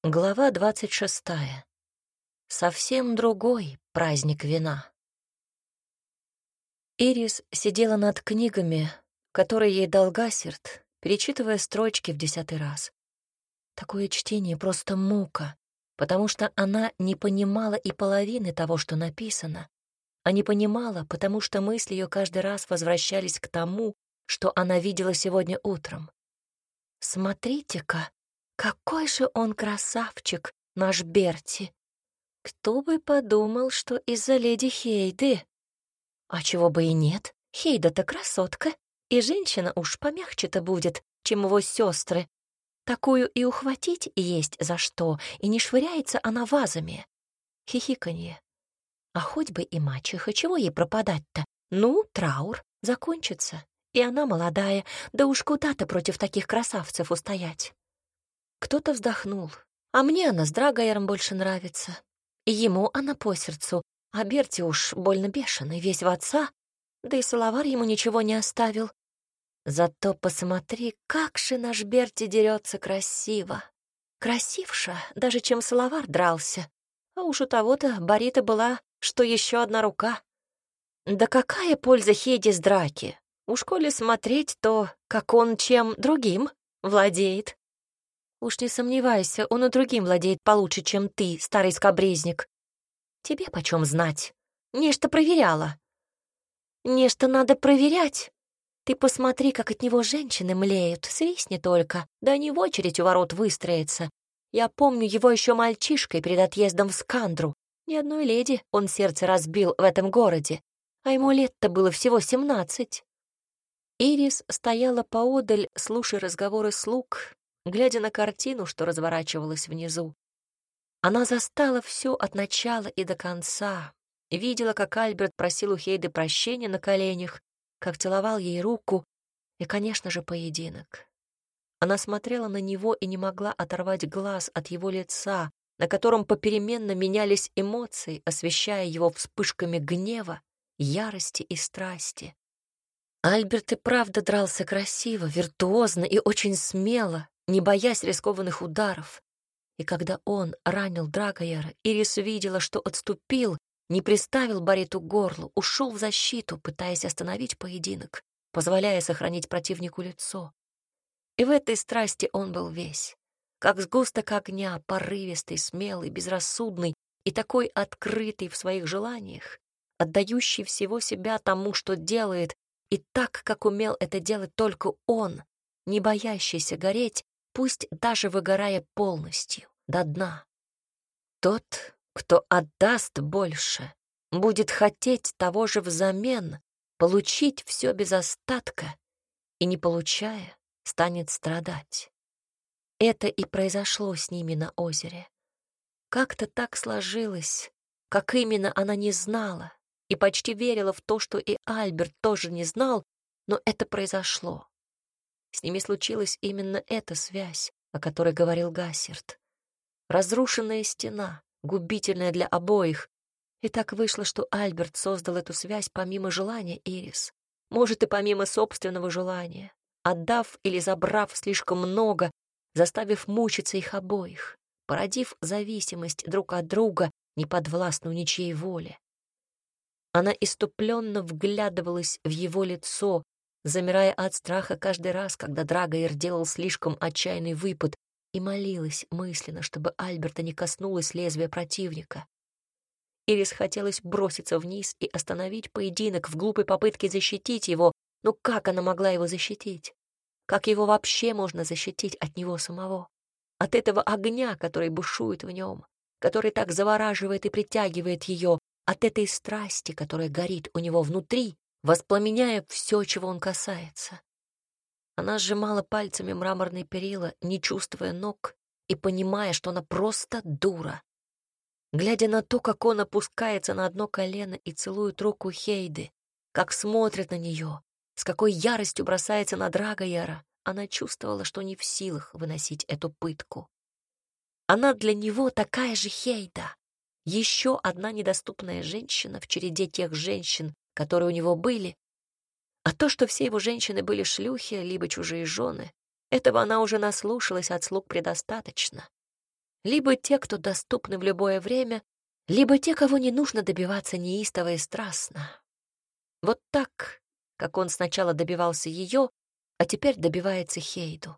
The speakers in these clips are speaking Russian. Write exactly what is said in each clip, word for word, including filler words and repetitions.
Глава двадцать шестая. Совсем другой праздник вина. Ирис сидела над книгами, которые ей дал Гассерт, перечитывая строчки в десятый раз. Такое чтение просто мука, потому что она не понимала и половины того, что написано, а не понимала, потому что мысли ее каждый раз возвращались к тому, что она видела сегодня утром. «Смотрите-ка, какой же он красавчик, наш Берти! Кто бы подумал, что из-за леди Хейды? А чего бы и нет, Хейда-то красотка, и женщина уж помягче-то будет, чем его сестры. Такую и ухватить есть за что, и не швыряется она вазами». Хихиканье. А хоть бы и мачеха, чего ей пропадать-то? Ну, траур закончится, и она молодая, да уж куда-то против таких красавцев устоять. Кто-то вздохнул. А мне она с Драгояром больше нравится. И ему она по сердцу, а Берти уж больно бешеный, весь в отца, да и Салавар ему ничего не оставил. Зато посмотри, как же наш Берти дерется красиво. Красивша, даже чем Салавар дрался. А уж у того-то Борита была, что еще одна рука. Да какая польза Хейде с драки? Уж коли смотреть, то как он чем другим владеет. Уж не сомневайся, он и другим владеет получше, чем ты, старый скабрезник. Тебе почем знать? Нечто проверяла. Нечто надо проверять. Ты посмотри, как от него женщины млеют, свистни только, да не в очередь у ворот выстроится. Я помню его еще мальчишкой перед отъездом в Скандру. Ни одной леди он сердце разбил в этом городе, а ему лет-то было всего семнадцать. Ирис стояла поодаль, слушая разговоры слуг, глядя на картину, что разворачивалась внизу. Она застала все от начала и до конца, видела, как Альберт просил у Хейды прощения на коленях, как целовал ей руку, и, конечно же, поединок. Она смотрела на него и не могла оторвать глаз от его лица, на котором попеременно менялись эмоции, освещая его вспышками гнева, ярости и страсти. Альберт и правда дрался красиво, виртуозно и очень смело, не боясь рискованных ударов. И когда он ранил Драгояра, Ирис видела, что отступил, не приставил Бориту к горлу, ушел в защиту, пытаясь остановить поединок, позволяя сохранить противнику лицо. И в этой страсти он был весь, как сгусток огня, порывистый, смелый, безрассудный и такой открытый в своих желаниях, отдающий всего себя тому, что делает, и так, как умел это делать только он, не боящийся гореть, пусть даже выгорая полностью, до дна. Тот, кто отдаст больше, будет хотеть того же взамен, получить все без остатка, и, не получая, станет страдать. Это и произошло с ними на озере. Как-то так сложилось, как именно она не знала, и почти верила в то, что и Альберт тоже не знал, но это произошло. С ними случилась именно эта связь, о которой говорил Гассерт. Разрушенная стена, губительная для обоих. И так вышло, что Альберт создал эту связь помимо желания Ирис, может, и помимо собственного желания, отдав или забрав слишком много, заставив мучиться их обоих, породив зависимость друг от друга, неподвластную ничьей воле. Она иступленно вглядывалась в его лицо, замирая от страха каждый раз, когда Драгояр делал слишком отчаянный выпад, и молилась мысленно, чтобы Альберта не коснулось лезвия противника. Ирис хотелось броситься вниз и остановить поединок в глупой попытке защитить его, но как она могла его защитить? Как его вообще можно защитить от него самого? От этого огня, который бушует в нем, который так завораживает и притягивает ее, от этой страсти, которая горит у него внутри, воспламеняя все, чего он касается. Она сжимала пальцами мраморные перила, не чувствуя ног и понимая, что она просто дура. Глядя на то, как он опускается на одно колено и целует руку Хейды, как смотрит на нее, с какой яростью бросается на Драгояра, она чувствовала, что не в силах выносить эту пытку. Она для него такая же Хейда, еще одна недоступная женщина в череде тех женщин, которые у него были. А то, что все его женщины были шлюхи, либо чужие жены, этого она уже наслушалась от слуг предостаточно. Либо те, кто доступны в любое время, либо те, кого не нужно добиваться неистово и страстно. Вот так, как он сначала добивался ее, а теперь добивается Хейду.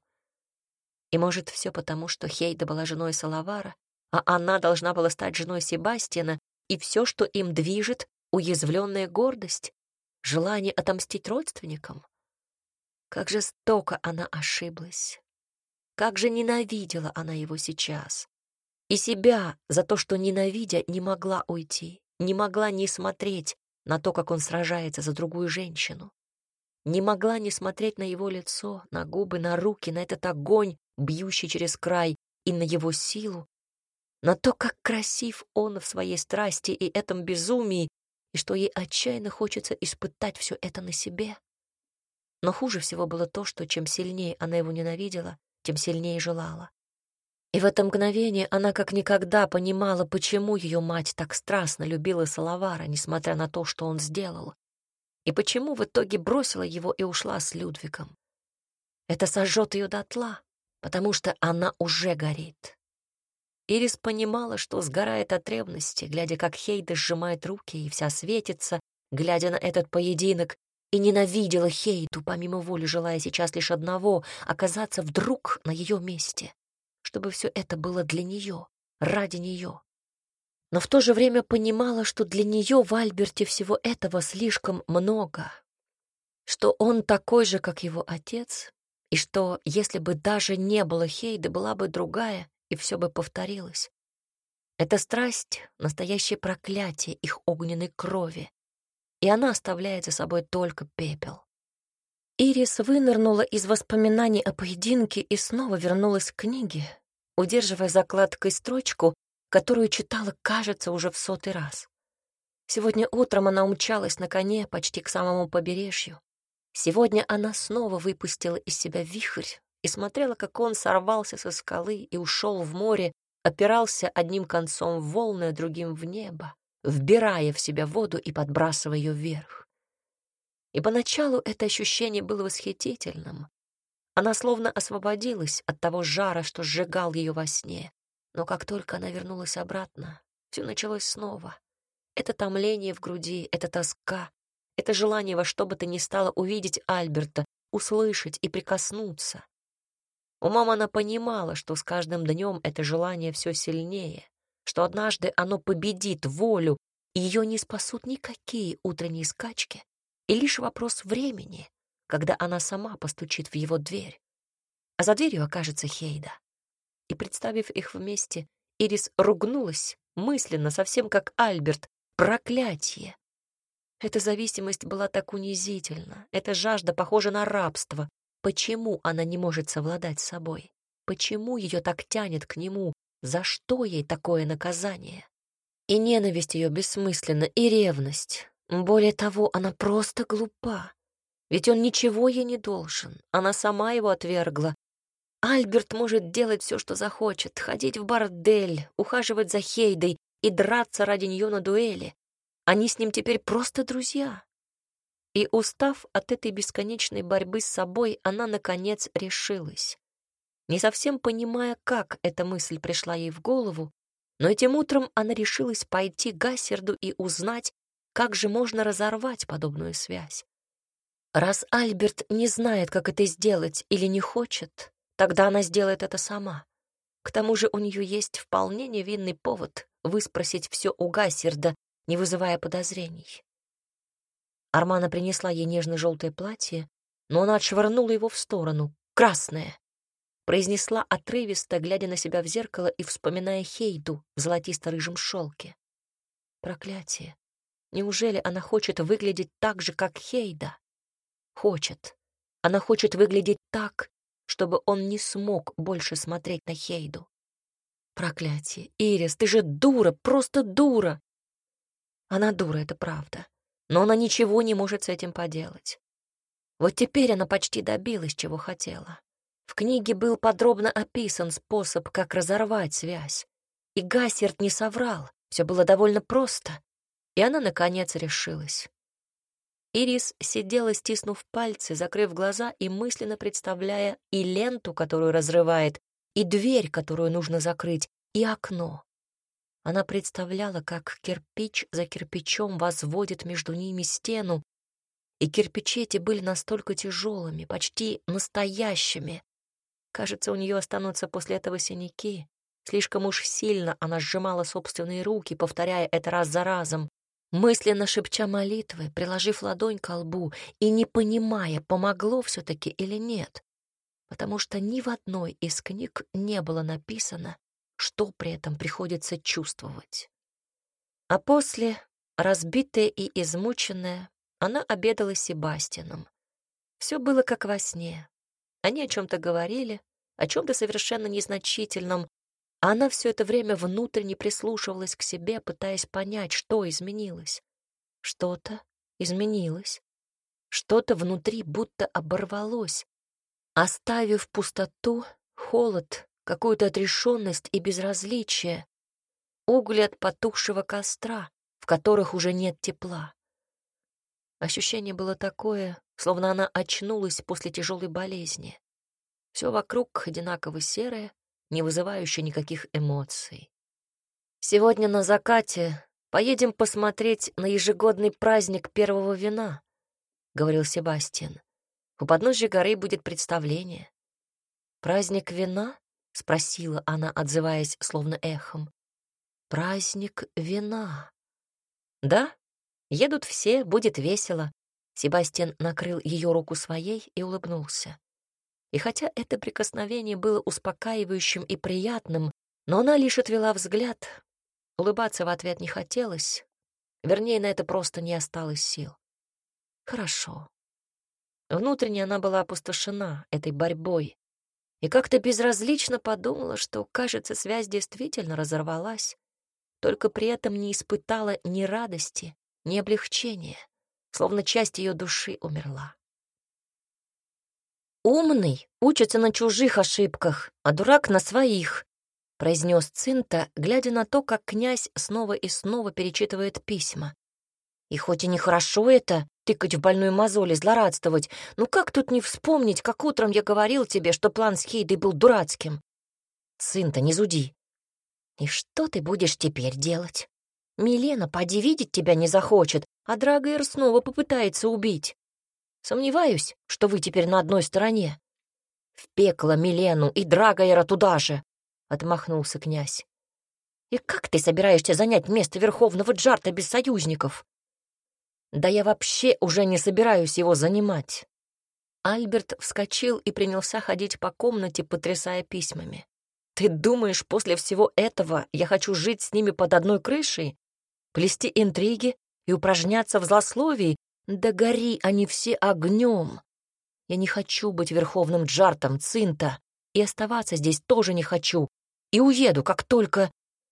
И может, все потому, что Хейда была женой Салавара, а она должна была стать женой Себастьяна, и все, что им движет, уязвленная гордость, желание отомстить родственникам. Как жестоко она ошиблась. Как же ненавидела она его сейчас. И себя за то, что, ненавидя, не могла уйти, не могла не смотреть на то, как он сражается за другую женщину. Не могла не смотреть на его лицо, на губы, на руки, на этот огонь, бьющий через край, и на его силу, на то, как красив он в своей страсти и этом безумии, и что ей отчаянно хочется испытать все это на себе. Но хуже всего было то, что чем сильнее она его ненавидела, тем сильнее желала. И в это мгновение она как никогда понимала, почему ее мать так страстно любила Салавара, несмотря на то, что он сделал, и почему в итоге бросила его и ушла с Людвигом. Это сожжет ее дотла, потому что она уже горит. Ирис понимала, что сгорает от ревности, глядя, как Хейда сжимает руки и вся светится, глядя на этот поединок, и ненавидела Хейду, помимо воли желая сейчас лишь одного — оказаться вдруг на ее месте, чтобы все это было для нее, ради нее. Но в то же время понимала, что для нее в Альберте всего этого слишком много, что он такой же, как его отец, и что, если бы даже не было Хейды, была бы другая, и все бы повторилось. Эта страсть — настоящее проклятие их огненной крови, и она оставляет за собой только пепел. Ирис вынырнула из воспоминаний о поединке и снова вернулась к книге, удерживая закладкой строчку, которую читала, кажется, уже в сотый раз. Сегодня утром она умчалась на коне почти к самому побережью. Сегодня она снова выпустила из себя вихрь и смотрела, как он сорвался со скалы и ушел в море, опирался одним концом в волны, а другим в небо, вбирая в себя воду и подбрасывая ее вверх. И поначалу это ощущение было восхитительным. Она словно освободилась от того жара, что сжигал ее во сне. Но как только она вернулась обратно, все началось снова. Это томление в груди, это тоска, это желание во что бы то ни стало увидеть Альберта, услышать и прикоснуться. Умом она понимала, что с каждым днем это желание все сильнее, что однажды оно победит волю, и ее не спасут никакие утренние скачки, и лишь вопрос времени, когда она сама постучит в его дверь. А за дверью окажется Хейда. И, представив их вместе, Ирис ругнулась мысленно, совсем как Альберт. Проклятие! Эта зависимость была так унизительна, эта жажда похожа на рабство. Почему она не может совладать с собой? Почему ее так тянет к нему? За что ей такое наказание? И ненависть ее бессмысленна, и ревность. Более того, она просто глупа. Ведь он ничего ей не должен. Она сама его отвергла. Альберт может делать все, что захочет, ходить в бордель, ухаживать за Хейдой и драться ради нее на дуэли. Они с ним теперь просто друзья. И, устав от этой бесконечной борьбы с собой, она, наконец, решилась. Не совсем понимая, как эта мысль пришла ей в голову, но этим утром она решилась пойти к Гассерду и узнать, как же можно разорвать подобную связь. Раз Альберт не знает, как это сделать или не хочет, тогда она сделает это сама. К тому же у нее есть вполне невинный повод выспросить все у Гассерда, не вызывая подозрений. Армана принесла ей нежно-желтое платье, но она отшвырнула его в сторону. «Красное!» Произнесла отрывисто, глядя на себя в зеркало и вспоминая Хейду в золотисто-рыжем шелке. Проклятие! Неужели она хочет выглядеть так же, как Хейда? Хочет. Она хочет выглядеть так, чтобы он не смог больше смотреть на Хейду. Проклятие! Ирис, ты же дура, просто дура! Она дура, это правда. Но она ничего не может с этим поделать. Вот теперь она почти добилась, чего хотела. В книге был подробно описан способ, как разорвать связь. И Гассерд не соврал, все было довольно просто. И она, наконец, решилась. Ирис сидела, стиснув пальцы, закрыв глаза и мысленно представляя и ленту, которую разрывает, и дверь, которую нужно закрыть, и окно. Она представляла, как кирпич за кирпичом возводит между ними стену, и кирпичи эти были настолько тяжелыми, почти настоящими. Кажется, у нее останутся после этого синяки. Слишком уж сильно она сжимала собственные руки, повторяя это раз за разом, мысленно шепча молитвы, приложив ладонь ко лбу и не понимая, помогло все-таки или нет, потому что ни в одной из книг не было написано, что при этом приходится чувствовать. А после, разбитая и измученная, она обедала с Себастьяном. Все было как во сне. Они о чем-то говорили, о чем-то совершенно незначительном, а она все это время внутренне прислушивалась к себе, пытаясь понять, что изменилось. Что-то изменилось. Что-то внутри будто оборвалось, оставив пустоту, холод, какую-то отрешенность и безразличие, угли от потухшего костра, в которых уже нет тепла. Ощущение было такое, словно она очнулась после тяжелой болезни. Все вокруг одинаково серое, не вызывающее никаких эмоций. «Сегодня на закате поедем посмотреть на ежегодный праздник первого вина», — говорил Себастьян. «У подножья горы будет представление». «Праздник вина?» — спросила она, отзываясь словно эхом. «Праздник вина». «Да, едут все, будет весело». Себастьян накрыл ее руку своей и улыбнулся. И хотя это прикосновение было успокаивающим и приятным, но она лишь отвела взгляд. Улыбаться в ответ не хотелось. Вернее, на это просто не осталось сил. Хорошо. Внутренне она была опустошена этой борьбой и как-то безразлично подумала, что, кажется, связь действительно разорвалась, только при этом не испытала ни радости, ни облегчения, словно часть ее души умерла. «Умный учится на чужих ошибках, а дурак — на своих», — произнес Цинта, глядя на то, как князь снова и снова перечитывает письма. «И хоть и нехорошо это, тыкать в больную мозоль и злорадствовать, ну как тут не вспомнить, как утром я говорил тебе, что план с Хейдой был дурацким? Цинта, не зуди. И что ты будешь теперь делать? Милена, поди, видеть тебя не захочет, а Драгоэр снова попытается убить. Сомневаюсь, что вы теперь на одной стороне. В пекло Милену и Драгоэра туда же, — отмахнулся князь. И как ты собираешься занять место верховного Джарта без союзников? Да я вообще уже не собираюсь его занимать. Альберт вскочил и принялся ходить по комнате, потрясая письмами. Ты думаешь, после всего этого я хочу жить с ними под одной крышей, плести интриги и упражняться в злословии? Да гори они все огнем. Я не хочу быть верховным Джартом, Цинта, и оставаться здесь тоже не хочу, и уеду, как только...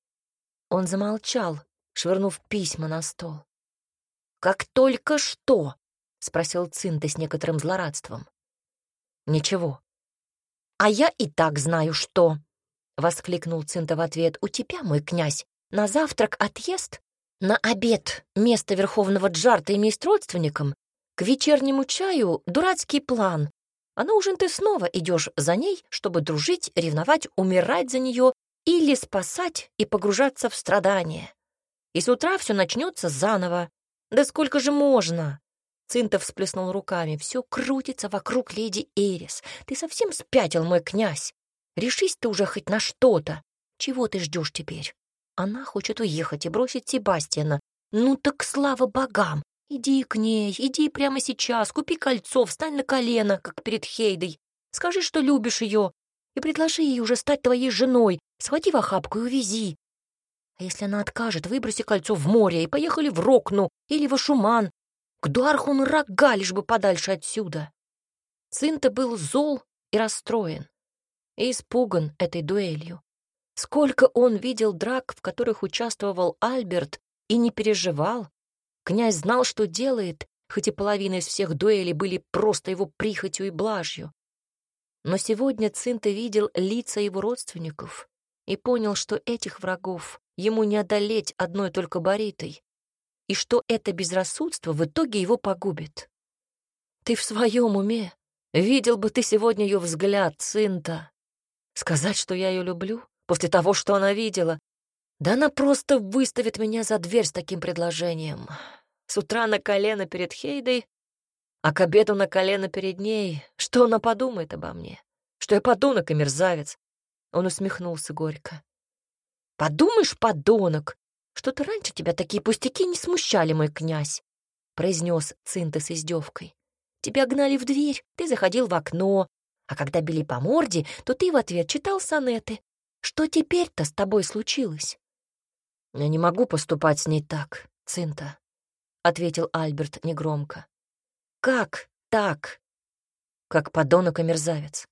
Он замолчал, швырнув письма на стол. «Как только что?» — спросил Цинта с некоторым злорадством. «Ничего». «А я и так знаю, что...» — воскликнул Цинта в ответ. «У тебя, мой князь, на завтрак отъезд, на обед место верховного Джарта имеет родственникам, к вечернему чаю дурацкий план, а на ужин ты снова идешь за ней, чтобы дружить, ревновать, умирать за нее или спасать и погружаться в страдания. И с утра все начнется заново. Да сколько же можно?» Цинта всплеснул руками. «Все крутится вокруг леди Эрис. Ты совсем спятил, мой князь. Решись ты уже хоть на что-то. Чего ты ждешь теперь? Она хочет уехать и бросить Себастьяна. Ну так слава богам! Иди к ней, иди прямо сейчас, купи кольцо, встань на колено, как перед Хейдой. Скажи, что любишь ее, и предложи ей уже стать твоей женой. Схвати в охапку и увези. А если она откажет, выброси кольцо в море и поехали в Рокну или в Ашуман. К Дуархун рога, лишь бы подальше отсюда». Цинта был зол и расстроен, и испуган этой дуэлью. Сколько он видел драк, в которых участвовал Альберт, и не переживал. Князь знал, что делает, хоть и половина из всех дуэлей были просто его прихотью и блажью. Но сегодня Цинта видел лица его родственников и понял, что этих врагов ему не одолеть одной только Боритой, и что это безрассудство в итоге его погубит. «Ты в своем уме? Видел бы ты сегодня ее взгляд, Цинта. Сказать, что я ее люблю, после того, что она видела. Да она просто выставит меня за дверь с таким предложением. С утра на колено перед Хейдой, а к обеду на колено перед ней. Что она подумает обо мне? Что я подонок и мерзавец?» Он усмехнулся горько. «Подумаешь, подонок! Что-то раньше тебя такие пустяки не смущали, мой князь», — произнес Цинта с издевкой. «Тебя гнали в дверь, ты заходил в окно, а когда били по морде, то ты в ответ читал сонеты. Что теперь-то с тобой случилось?» «Я не могу поступать с ней так, Цинта», — ответил Альберт негромко. «Как так?» «Как подонок и мерзавец».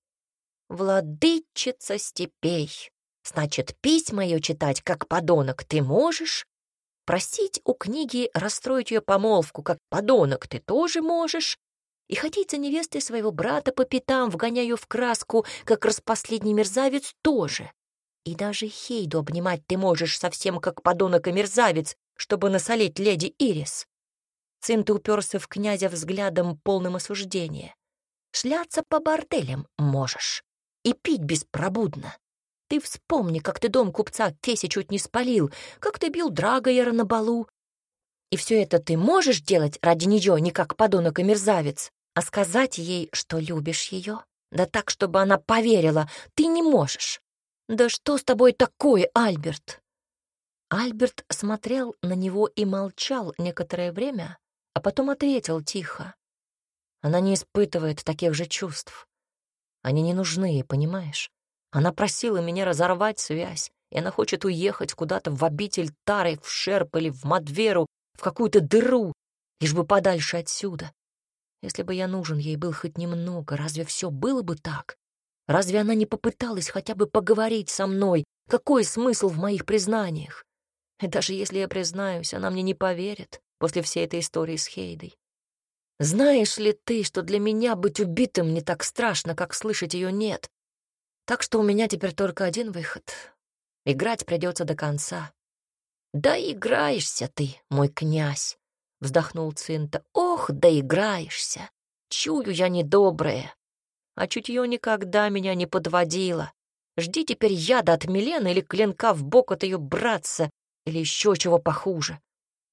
«Владычица степей, значит, письма ее читать, как подонок, ты можешь? Просить у книги расстроить ее помолвку, как подонок, ты тоже можешь? И ходить за невестой своего брата по пятам, вгоняя ее в краску, как распоследний мерзавец, тоже. И даже Хейду обнимать ты можешь совсем как подонок и мерзавец, чтобы насолить леди Ирис». Цинта уперся в князя взглядом, полным осуждения. «Шляться по борделям можешь и пить беспробудно. Ты вспомни, как ты дом купца Феси чуть не спалил, как ты бил Драгоера на балу. И все это ты можешь делать ради нее, не как подонок и мерзавец, а сказать ей, что любишь ее, да так, чтобы она поверила, ты не можешь. Да что с тобой такое, Альберт?» Альберт смотрел на него и молчал некоторое время, а потом ответил тихо. «Она не испытывает таких же чувств. Они не нужны ей, понимаешь? Она просила меня разорвать связь, и она хочет уехать куда-то в обитель Тары, в Шерп или в Мадверу, в какую-то дыру, лишь бы подальше отсюда. Если бы я нужен ей был хоть немного, разве все было бы так? Разве она не попыталась хотя бы поговорить со мной? Какой смысл в моих признаниях? И даже если я признаюсь, она мне не поверит после всей этой истории с Хейдой. Знаешь ли ты, что для меня быть убитым не так страшно, как слышать ее «нет»? Так что у меня теперь только один выход. Играть придется до конца». «Да играешься ты, мой князь», — вздохнул Цинта. «Ох, да играешься. Чую я недоброе. А чутье никогда меня не подводило. Жди теперь яда от Милены или клинка в бок от ее братца, или еще чего похуже».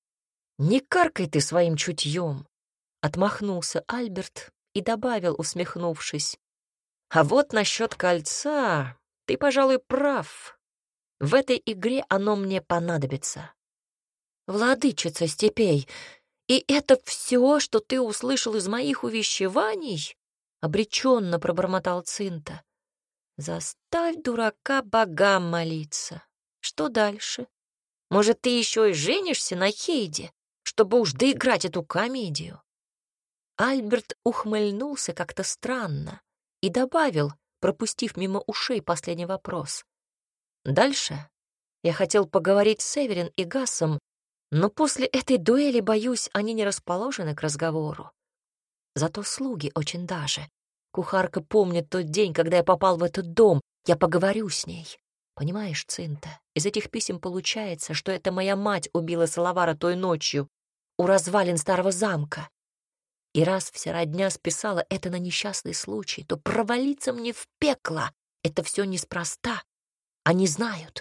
«Не каркай ты своим чутьем», — отмахнулся Альберт и добавил, усмехнувшись. «А вот насчет кольца ты, пожалуй, прав. В этой игре оно мне понадобится». «Владычица степей, и это все, что ты услышал из моих увещеваний?» — обреченно пробормотал Цинта. «Заставь дурака богам молиться. Что дальше? Может, ты еще и женишься на Хейде, чтобы уж доиграть эту комедию?» Альберт ухмыльнулся как-то странно и добавил, пропустив мимо ушей последний вопрос. «Дальше я хотел поговорить с Эверин и Гасом, но после этой дуэли, боюсь, они не расположены к разговору. Зато слуги очень даже. Кухарка помнит тот день, когда я попал в этот дом. Я поговорю с ней. Понимаешь, Цинта, из этих писем получается, что это моя мать убила Салавара той ночью у развалин старого замка. И раз вся родня списала это на несчастный случай, то провалиться мне в пекло — это все неспроста. Они знают,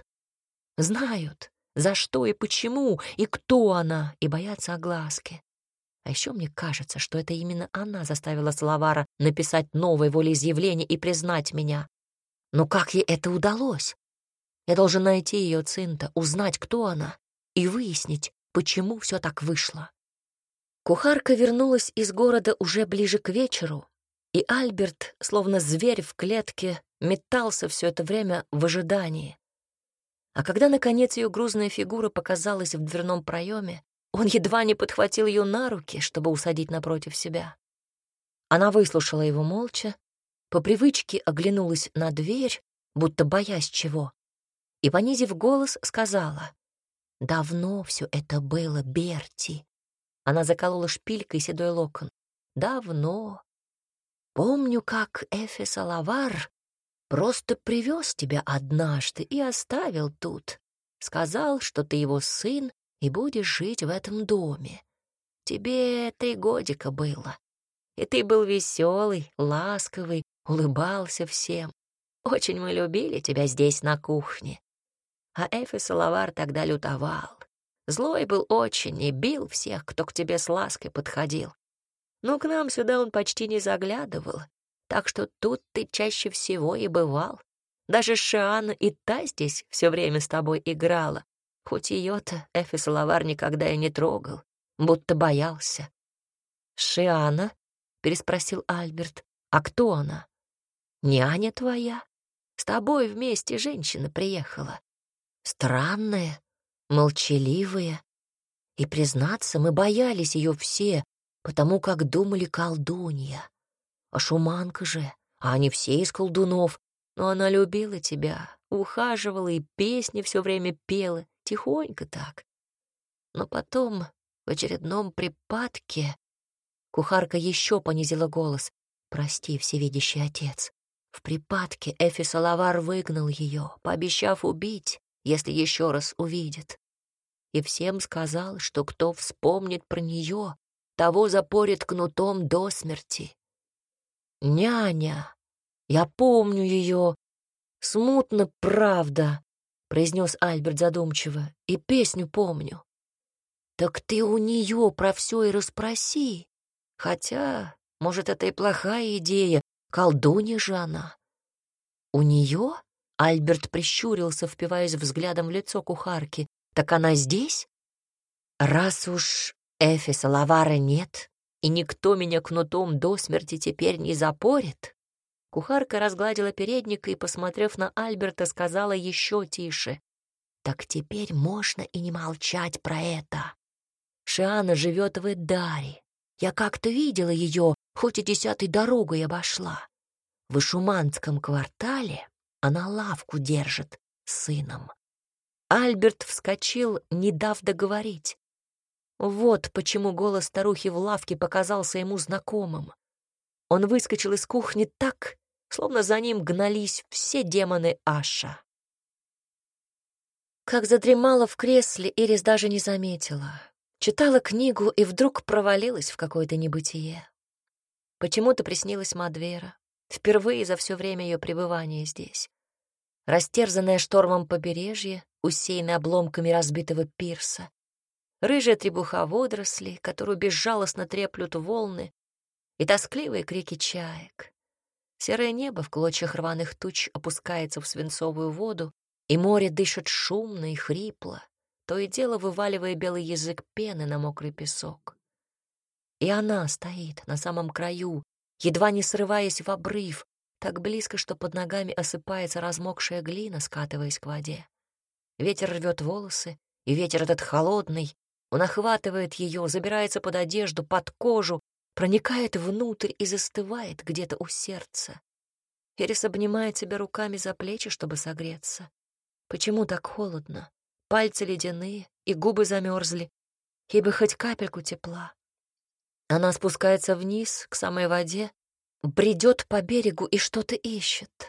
знают, за что и почему, и кто она, и боятся огласки. А еще мне кажется, что это именно она заставила Салавара написать новое волеизъявление и признать меня. Но как ей это удалось? Я должен найти ее, Цинта, узнать, кто она, и выяснить, почему все так вышло. Кухарка вернулась из города уже ближе к вечеру, и Альберт, словно зверь в клетке, метался все это время в ожидании. А когда, наконец, ее грузная фигура показалась в дверном проеме, он едва не подхватил ее на руки, чтобы усадить напротив себя. Она выслушала его молча, по привычке оглянулась на дверь, будто боясь чего, и, понизив голос, сказала: «Давно все это было, Берти». Она заколола шпилькой седой локон. «Давно. Помню, как Эфе Салавар просто привез тебя однажды и оставил тут. Сказал, что ты его сын и будешь жить в этом доме. Тебе три годика было. И ты был веселый, ласковый, улыбался всем. Очень мы любили тебя здесь на кухне. А Эфи Салавар тогда лютовал. Злой был очень и бил всех, кто к тебе с лаской подходил. Но к нам сюда он почти не заглядывал, так что тут ты чаще всего и бывал. Даже Шиана и та здесь все время с тобой играла, хоть ее-то Эфи Салавар никогда и не трогал, будто боялся. «Шиана?» — переспросил Альберт. «А кто она?» «Няня твоя. С тобой вместе женщина приехала. Странная, молчаливая. И, признаться, мы боялись ее все, потому как думали колдунья. А шуманка же, а они все из колдунов. Но она любила тебя, ухаживала и песни все время пела, тихонько так. Но потом, в очередном припадке, кухарка еще понизила голос. Прости, всевидящий отец. В припадке Эфи Салавар выгнал ее, пообещав убить, если еще раз увидит. И всем сказал, что кто вспомнит про нее, того запорит кнутом до смерти. «Няня, я помню ее. Смутно, правда», — произнес Альберт задумчиво, — «и песню помню». «Так ты у нее про все и расспроси. Хотя, может, это и плохая идея, колдунья же она». «У нее?» — Альберт прищурился, впиваясь взглядом в лицо кухарки. «Так она здесь?» «Раз уж Эфи Салавара нет, и никто меня кнутом до смерти теперь не запорит», кухарка разгладила передник и, посмотрев на Альберта, сказала еще тише. «Так теперь можно и не молчать про это. Шиана живет в Эдаре. Я как-то видела ее, хоть и десятой дорогой обошла. В Ишуманском квартале она лавку держит с сыном». Альберт вскочил, не дав договорить. Вот почему голос старухи в лавке показался ему знакомым. Он выскочил из кухни так, словно за ним гнались все демоны Аша. Как задремала в кресле, Ирис даже не заметила. Читала книгу и вдруг провалилась в какое-то небытие. Почему-то приснилась Мадвера, впервые за все время ее пребывания здесь. Растерзанное штормом побережье, усеянное обломками разбитого пирса, рыжая требуха водорослей, которую безжалостно треплют волны, и тоскливые крики чаек. Серое небо в клочьях рваных туч опускается в свинцовую воду, и море дышит шумно и хрипло, то и дело вываливая белый язык пены на мокрый песок. И она стоит на самом краю, едва не срываясь в обрыв, так близко, что под ногами осыпается размокшая глина, скатываясь к воде. Ветер рвет волосы, и ветер этот холодный, он охватывает ее, забирается под одежду, под кожу, проникает внутрь и застывает где-то у сердца. Ирис обнимает себя руками за плечи, чтобы согреться. Почему так холодно? Пальцы ледяные, и губы замерзли, ибо хоть капельку тепла. Она спускается вниз, к самой воде, бредет по берегу и что-то ищет.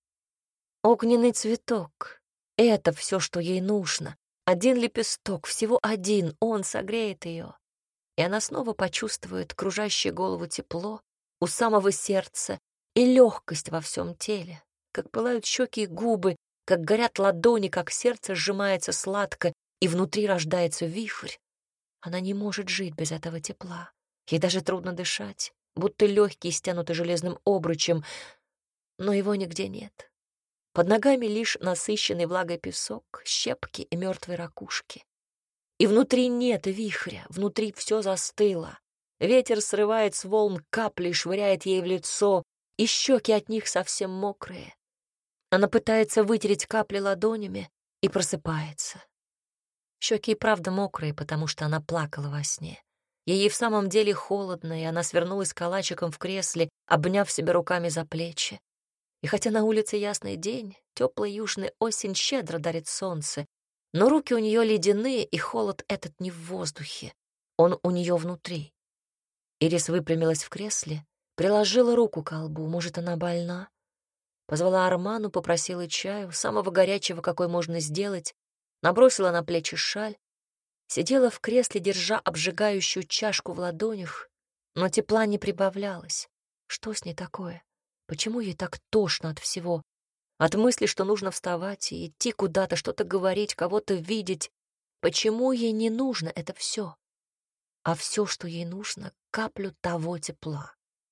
Огненный цветок — это все, что ей нужно. Один лепесток, всего один, он согреет ее. И она снова почувствует кружащее голову тепло у самого сердца и легкость во всем теле, как пылают щеки и губы, как горят ладони, как сердце сжимается сладко, и внутри рождается вихрь. Она не может жить без этого тепла. Ей даже трудно дышать, будто легкие стянуты железным обручем, но его нигде нет. Под ногами лишь насыщенный влагой песок, щепки и мертвые ракушки. И внутри нет вихря, внутри все застыло. Ветер срывает с волн капли и швыряет ей в лицо, и щеки от них совсем мокрые. Она пытается вытереть капли ладонями и просыпается. Щеки и правда мокрые, потому что она плакала во сне. Ей в самом деле холодно, и она свернулась калачиком в кресле, обняв себя руками за плечи. И хотя на улице ясный день, теплая южная осень щедро дарит солнце, но руки у нее ледяные, и холод этот не в воздухе, он у нее внутри. Ирис выпрямилась в кресле, приложила руку к колбу, может, она больна. Позвала Арману, попросила чаю, самого горячего, какой можно сделать, набросила на плечи шаль, сидела в кресле, держа обжигающую чашку в ладонях, но тепла не прибавлялось. Что с ней такое? Почему ей так тошно от всего? От мысли, что нужно вставать и идти куда-то, что-то говорить, кого-то видеть. Почему ей не нужно это все? А все, что ей нужно, каплю того тепла.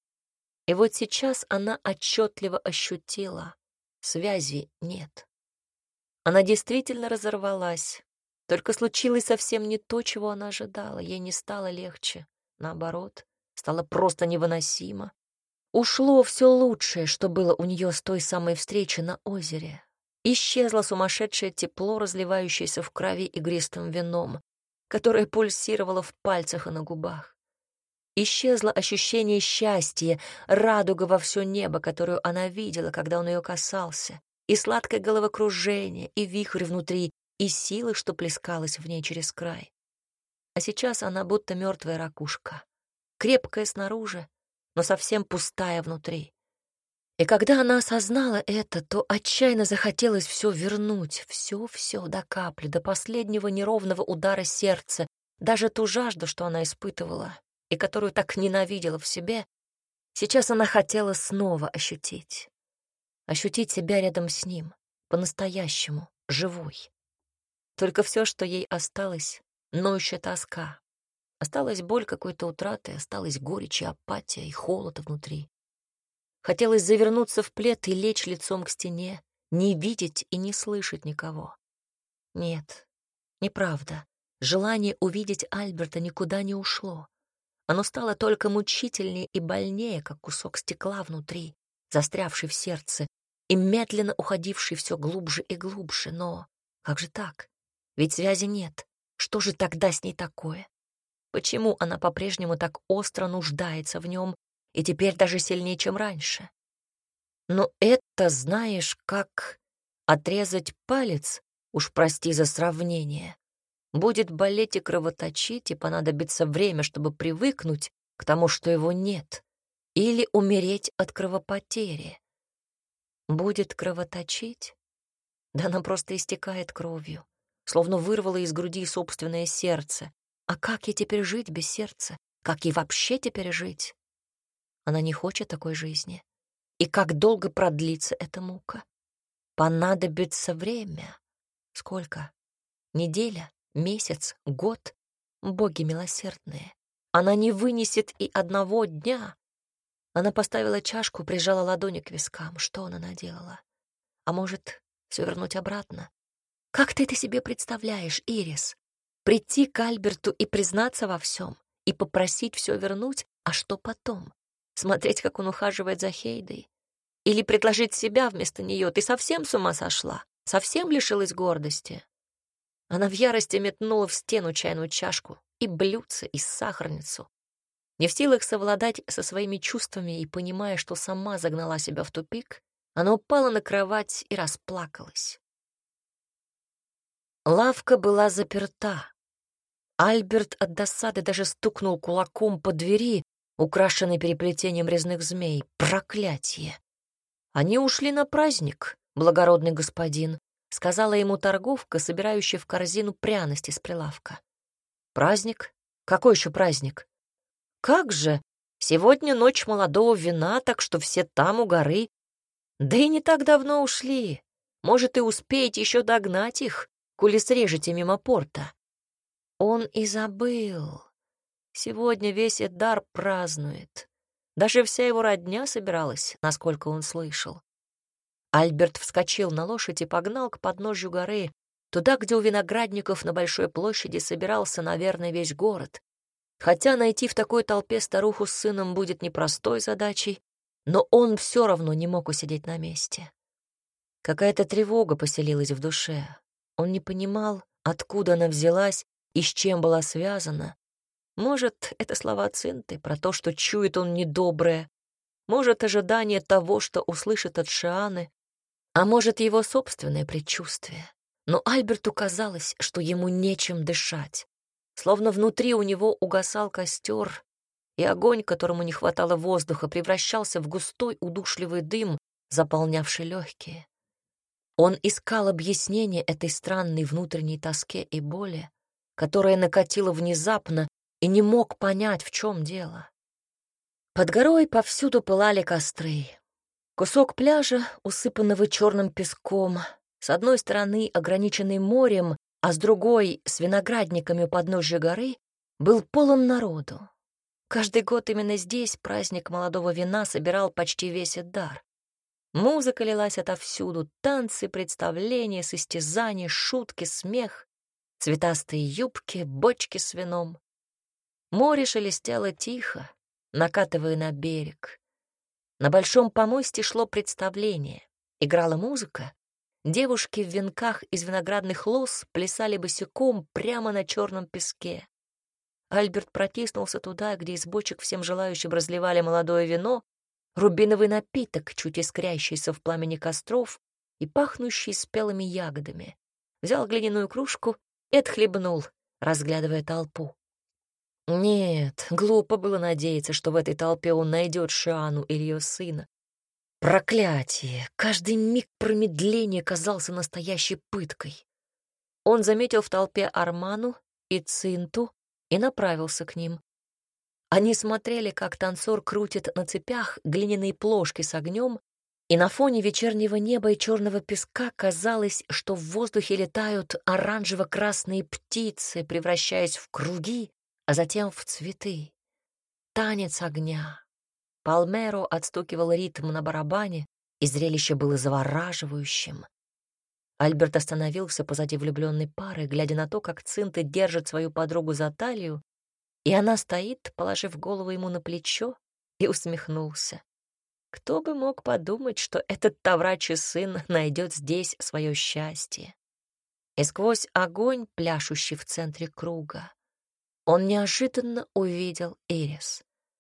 И вот сейчас она отчетливо ощутила, связи нет. Она действительно разорвалась. Только случилось совсем не то, чего она ожидала. Ей не стало легче. Наоборот, стало просто невыносимо. Ушло все лучшее, что было у нее с той самой встречи на озере. Исчезло сумасшедшее тепло, разливающееся в крови игристым вином, которое пульсировало в пальцах и на губах. Исчезло ощущение счастья, радуга во все небо, которую она видела, когда он ее касался, и сладкое головокружение, и вихрь внутри, и силы, что плескалась в ней через край. А сейчас она будто мертвая ракушка, крепкая снаружи, но совсем пустая внутри. И когда она осознала это, то отчаянно захотелось все вернуть, все-все до капли, до последнего неровного удара сердца, даже ту жажду, что она испытывала и которую так ненавидела в себе, сейчас она хотела снова ощутить. Ощутить себя рядом с ним, по-настоящему, живой. Только все, что ей осталось, ноющая тоска. Осталась боль какой-то утраты, осталась горечь и апатия, и холод внутри. Хотелось завернуться в плед и лечь лицом к стене, не видеть и не слышать никого. Нет, неправда. Желание увидеть Альберта никуда не ушло. Оно стало только мучительнее и больнее, как кусок стекла внутри, застрявший в сердце и медленно уходивший все глубже и глубже. Но как же так? Ведь связи нет. Что же тогда с ней такое? Почему она по-прежнему так остро нуждается в нем и теперь даже сильнее, чем раньше? Но это, знаешь, как отрезать палец, уж прости за сравнение. Будет болеть и кровоточить, и понадобится время, чтобы привыкнуть к тому, что его нет, или умереть от кровопотери. Будет кровоточить? Да она просто истекает кровью, словно вырвала из груди собственное сердце. А как ей теперь жить без сердца? Как ей вообще теперь жить? Она не хочет такой жизни. И как долго продлится эта мука? Понадобится время. Сколько? Неделя? Месяц? Год? Боги милосердные. Она не вынесет и одного дня. Она поставила чашку, прижала ладони к вискам. Что она наделала? А может, все вернуть обратно? Как ты это себе представляешь, Ирис? Прийти к Альберту и признаться во всем, и попросить все вернуть, а что потом? Смотреть, как он ухаживает за Хейдой? Или предложить себя вместо нее? Ты совсем с ума сошла? Совсем лишилась гордости? Она в ярости метнула в стену чайную чашку и блюдце, и сахарницу. Не в силах совладать со своими чувствами и понимая, что сама загнала себя в тупик, она упала на кровать и расплакалась. Лавка была заперта. Альберт от досады даже стукнул кулаком по двери, украшенной переплетением резных змей. Проклятье! Они ушли на праздник, благородный господин, сказала ему торговка, собирающая в корзину пряности с прилавка. Праздник? Какой еще праздник? Как же? Сегодня ночь молодого вина, так что все там, у горы. Да и не так давно ушли. Может, и успеете еще догнать их, коли срежете мимо порта. Он и забыл. Сегодня весь Эдар празднует. Даже вся его родня собиралась, насколько он слышал. Альберт вскочил на лошадь и погнал к подножью горы, туда, где у виноградников на большой площади собирался, наверное, весь город. Хотя найти в такой толпе старуху с сыном будет непростой задачей, но он все равно не мог усидеть на месте. Какая-то тревога поселилась в душе. Он не понимал, откуда она взялась и с чем была связана. Может, это слова Цинты про то, что чует он недоброе, может, ожидание того, что услышит от Шианы, а может, его собственное предчувствие. Но Альберту казалось, что ему нечем дышать. Словно внутри у него угасал костер, и огонь, которому не хватало воздуха, превращался в густой удушливый дым, заполнявший легкие. Он искал объяснение этой странной внутренней тоске и боли, которая накатила внезапно, и не мог понять, в чем дело. Под горой повсюду пылали костры. Кусок пляжа, усыпанного черным песком, с одной стороны ограниченный морем, а с другой — с виноградниками у подножия горы, был полон народу. Каждый год именно здесь праздник молодого вина собирал почти весь Эддар. Музыка лилась отовсюду, танцы, представления, состязания, шутки, смех, цветастые юбки, бочки с вином. Море шелестело тихо, накатывая на берег. На большом помосте шло представление. Играла музыка. Девушки в венках из виноградных лоз плясали босиком прямо на черном песке. Альберт протиснулся туда, где из бочек всем желающим разливали молодое вино, рубиновый напиток, чуть искрящийся в пламени костров и пахнущий спелыми ягодами. Взял глиняную кружку и отхлебнул, разглядывая толпу. Нет, глупо было надеяться, что в этой толпе он найдет Шиану или ее сына. Проклятие! Каждый миг промедления казался настоящей пыткой. Он заметил в толпе Арману и Цинту и направился к ним. Они смотрели, как танцор крутит на цепях глиняные плошки с огнем, и на фоне вечернего неба и черного песка казалось, что в воздухе летают оранжево-красные птицы, превращаясь в круги, а затем в цветы. Танец огня. Палмеро отстукивал ритм на барабане, и зрелище было завораживающим. Альберт остановился позади влюбленной пары, глядя на то, как Цинта держит свою подругу за талию, и она стоит, положив голову ему на плечо, и усмехнулся. Кто бы мог подумать, что этот таврачий сын найдет здесь свое счастье? И сквозь огонь, пляшущий в центре круга, он неожиданно увидел Ирис.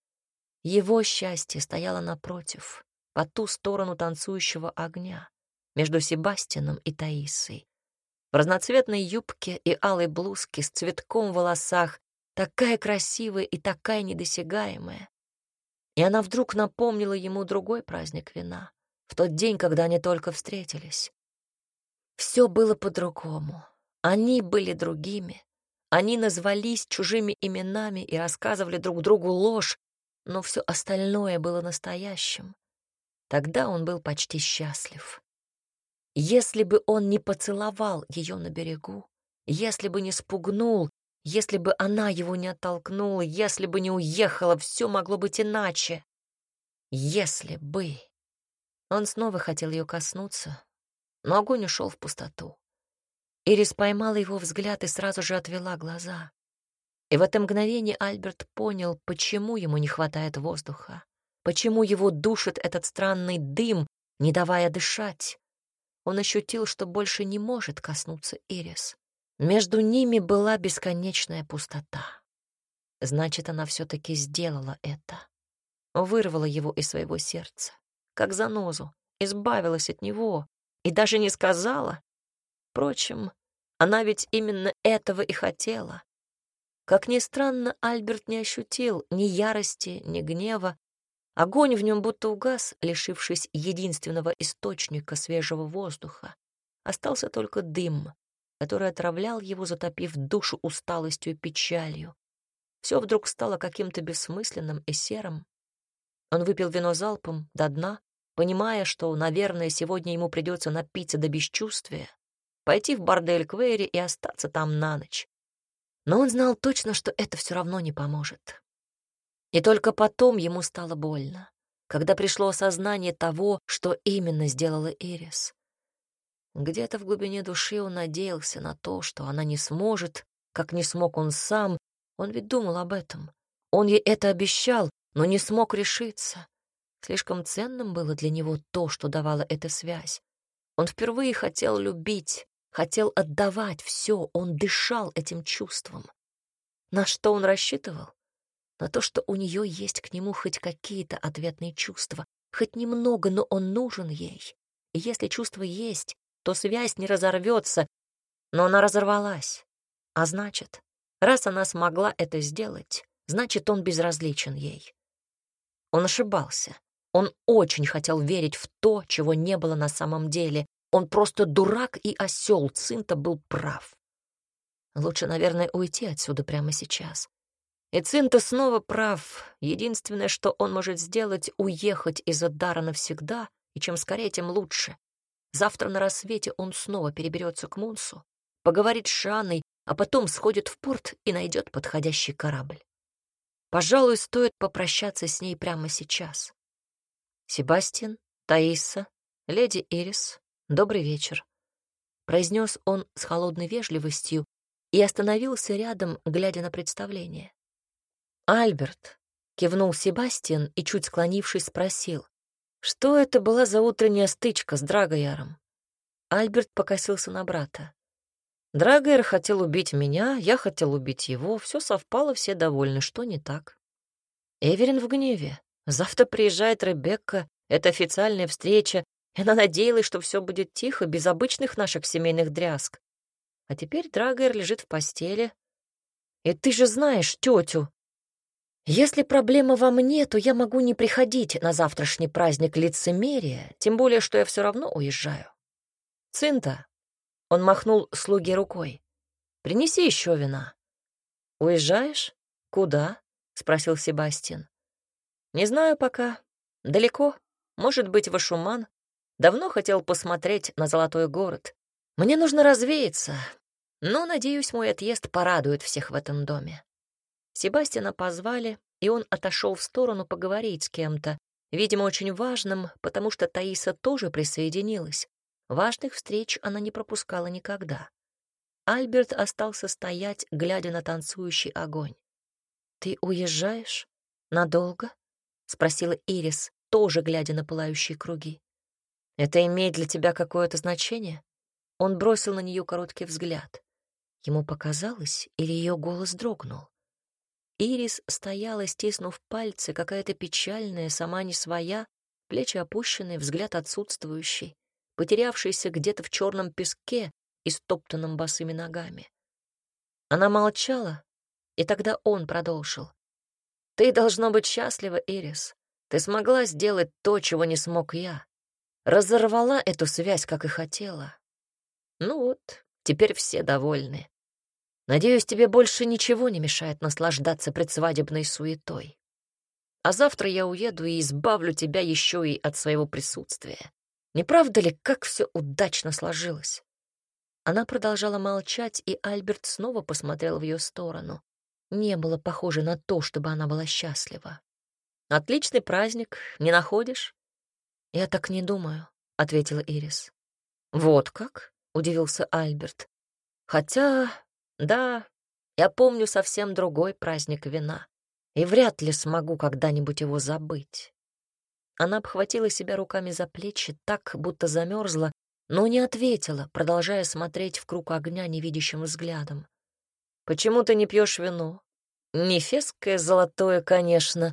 Его счастье стояло напротив, по ту сторону танцующего огня, между Себастьяном и Таисой. В разноцветной юбке и алой блузке с цветком в волосах, такая красивая и такая недосягаемая. И она вдруг напомнила ему другой праздник вина, в тот день, когда они только встретились. Все было по-другому. Они были другими. Они назвались чужими именами и рассказывали друг другу ложь, но все остальное было настоящим. Тогда он был почти счастлив. Если бы он не поцеловал ее на берегу, если бы не спугнул, если бы она его не оттолкнула, если бы не уехала, все могло быть иначе. Если бы... Он снова хотел ее коснуться, но огонь ушел в пустоту. Ирис поймала его взгляд и сразу же отвела глаза. И в это мгновение Альберт понял, почему ему не хватает воздуха, почему его душит этот странный дым, не давая дышать. Он ощутил, что больше не может коснуться Ирис. Между ними была бесконечная пустота. Значит, она все-таки сделала это. Вырвала его из своего сердца, как занозу, избавилась от него и даже не сказала. Впрочем, она ведь именно этого и хотела. Как ни странно, Альберт не ощутил ни ярости, ни гнева. Огонь в нем будто угас, лишившись единственного источника свежего воздуха. Остался только дым, который отравлял его, затопив душу усталостью и печалью. Все вдруг стало каким-то бессмысленным и серым. Он выпил вино залпом до дна, понимая, что, наверное, сегодня ему придется напиться до бесчувствия, пойти в бордель Квейри и остаться там на ночь. Но он знал точно, что это все равно не поможет. И только потом ему стало больно, когда пришло осознание того, что именно сделала Ирис. Где-то в глубине души он надеялся на то, что она не сможет, как не смог он сам. Он ведь думал об этом. Он ей это обещал, но не смог решиться. Слишком ценным было для него то, что давала эта связь. Он впервые хотел любить, хотел отдавать все, он дышал этим чувством. На что он рассчитывал? На то, что у нее есть к нему хоть какие-то ответные чувства, хоть немного, но он нужен ей. И если чувства есть, то связь не разорвется, но она разорвалась. А значит, раз она смогла это сделать, значит, он безразличен ей. Он ошибался. Он очень хотел верить в то, чего не было на самом деле. Он просто дурак и осел, Цинта был прав. Лучше, наверное, уйти отсюда прямо сейчас. И Цинта снова прав. Единственное, что он может сделать, уехать из Эддара навсегда и чем скорее, тем лучше. Завтра на рассвете он снова переберется к Мунсу, поговорит с Шанной, а потом сходит в порт и найдет подходящий корабль. Пожалуй, стоит попрощаться с ней прямо сейчас. «Себастьян, Таиса, леди Ирис, добрый вечер», — произнес он с холодной вежливостью и остановился рядом, глядя на представление. «Альберт», — кивнул Себастьян и, чуть склонившись, спросил, что это была за утренняя стычка с Драгояром. Альберт покосился на брата. Драгояр хотел убить меня, я хотел убить его, все совпало, все довольны, что не так. Эверин в гневе. Завтра приезжает Ребекка, это официальная встреча, и она надеялась, что все будет тихо, без обычных наших семейных дрязг. А теперь Драгояр лежит в постели. И ты же знаешь тетю. Если проблема во мне, то я могу не приходить на завтрашний праздник лицемерия, тем более, что я все равно уезжаю. Цинта, он махнул слуге рукой, принеси еще вина. Уезжаешь? Куда? Спросил Себастьян. Не знаю пока. Далеко. Может быть, в Ашуман. Давно хотел посмотреть на Золотой город. Мне нужно развеяться, но, надеюсь, мой отъезд порадует всех в этом доме. Себастьяна позвали, и он отошел в сторону поговорить с кем-то, видимо, очень важным, потому что Таиса тоже присоединилась. Важных встреч она не пропускала никогда. Альберт остался стоять, глядя на танцующий огонь. «Ты уезжаешь? Надолго?» — спросила Ирис, тоже глядя на пылающие круги. «Это имеет для тебя какое-то значение?» Он бросил на нее короткий взгляд. Ему показалось, или ее голос дрогнул. Ирис стояла, стиснув пальцы, какая-то печальная, сама не своя, плечи опущенные, взгляд отсутствующий, потерявшийся где-то в черном песке и стоптанном босыми ногами. Она молчала, и тогда он продолжил. «Ты должна быть счастлива, Ирис. Ты смогла сделать то, чего не смог я. Разорвала эту связь, как и хотела. Ну вот, теперь все довольны. Надеюсь, тебе больше ничего не мешает наслаждаться предсвадебной суетой. А завтра я уеду и избавлю тебя еще и от своего присутствия. Не правда ли, как все удачно сложилось?» Она продолжала молчать, и Альберт снова посмотрел в ее сторону. Не было похоже на то, чтобы она была счастлива. «Отличный праздник, не находишь?» «Я так не думаю», — ответила Ирис. «Вот как?» — удивился Альберт. «Хотя, да, я помню совсем другой праздник вина, и вряд ли смогу когда-нибудь его забыть». Она обхватила себя руками за плечи так, будто замерзла, но не ответила, продолжая смотреть в круг огня невидящим взглядом. «Почему ты не пьешь вино? Не фесское золотое, конечно.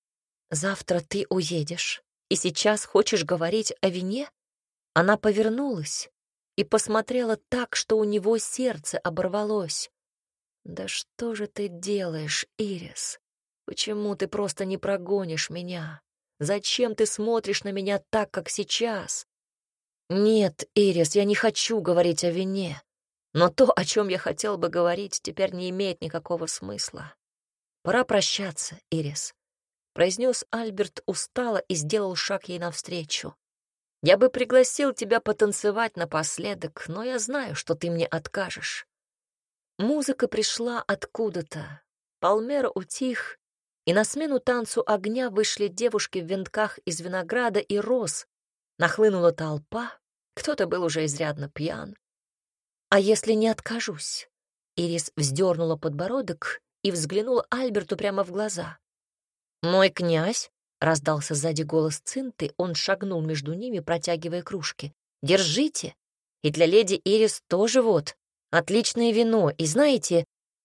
Завтра ты уедешь, и сейчас хочешь говорить о вине?» Она повернулась и посмотрела так, что у него сердце оборвалось. «Да что же ты делаешь, Ирис? Почему ты просто не прогонишь меня? Зачем ты смотришь на меня так, как сейчас?» «Нет, Ирис, я не хочу говорить о вине. Но то, о чем я хотел бы говорить, теперь не имеет никакого смысла. Пора прощаться, Ирис», — произнес Альберт устало и сделал шаг ей навстречу. «Я бы пригласил тебя потанцевать напоследок, но я знаю, что ты мне откажешь». Музыка пришла откуда-то. Палмера утих, и на смену танцу огня вышли девушки в венках из винограда и роз. Нахлынула толпа, кто-то был уже изрядно пьян. «А если не откажусь?» Ирис вздернула подбородок и взглянула Альберту прямо в глаза. «Мой князь!» — раздался сзади голос Цинты, он шагнул между ними, протягивая кружки. «Держите! И для леди Ирис тоже вот. Отличное вино, и знаете...»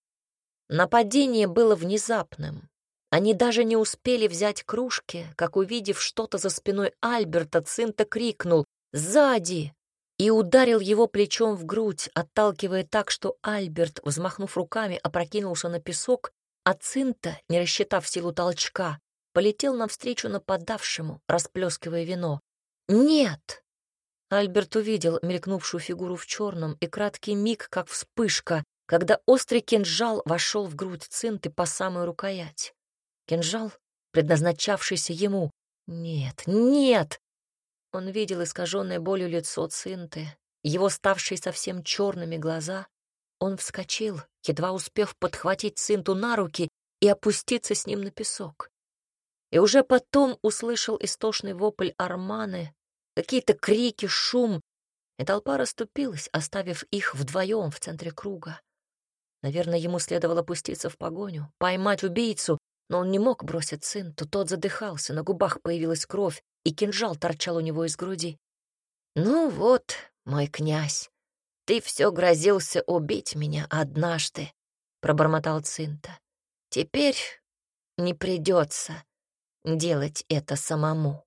Нападение было внезапным. Они даже не успели взять кружки, как, увидев что-то за спиной Альберта, Цинта крикнул «Сзади!» и ударил его плечом в грудь, отталкивая так, что Альберт, взмахнув руками, опрокинулся на песок, а Цинта, не рассчитав силу толчка, полетел навстречу нападавшему, расплескивая вино. «Нет!» Альберт увидел мелькнувшую фигуру в черном и краткий миг, как вспышка, когда острый кинжал вошел в грудь Цинты по самую рукоять. Кинжал, предназначавшийся ему. «Нет, нет!» Он видел искаженное болью лицо Цинты, его ставшие совсем черными глаза. Он вскочил, едва успев подхватить Цинту на руки и опуститься с ним на песок. И уже потом услышал истошный вопль Арманы, какие-то крики, шум, и толпа расступилась, оставив их вдвоем в центре круга. Наверное, ему следовало пуститься в погоню, поймать убийцу, но он не мог бросить Цинту, тот задыхался, на губах появилась кровь, и кинжал торчал у него из груди. «Ну вот, мой князь, ты все грозился убить меня однажды», — пробормотал Цинта. «Теперь не придется делать это самому».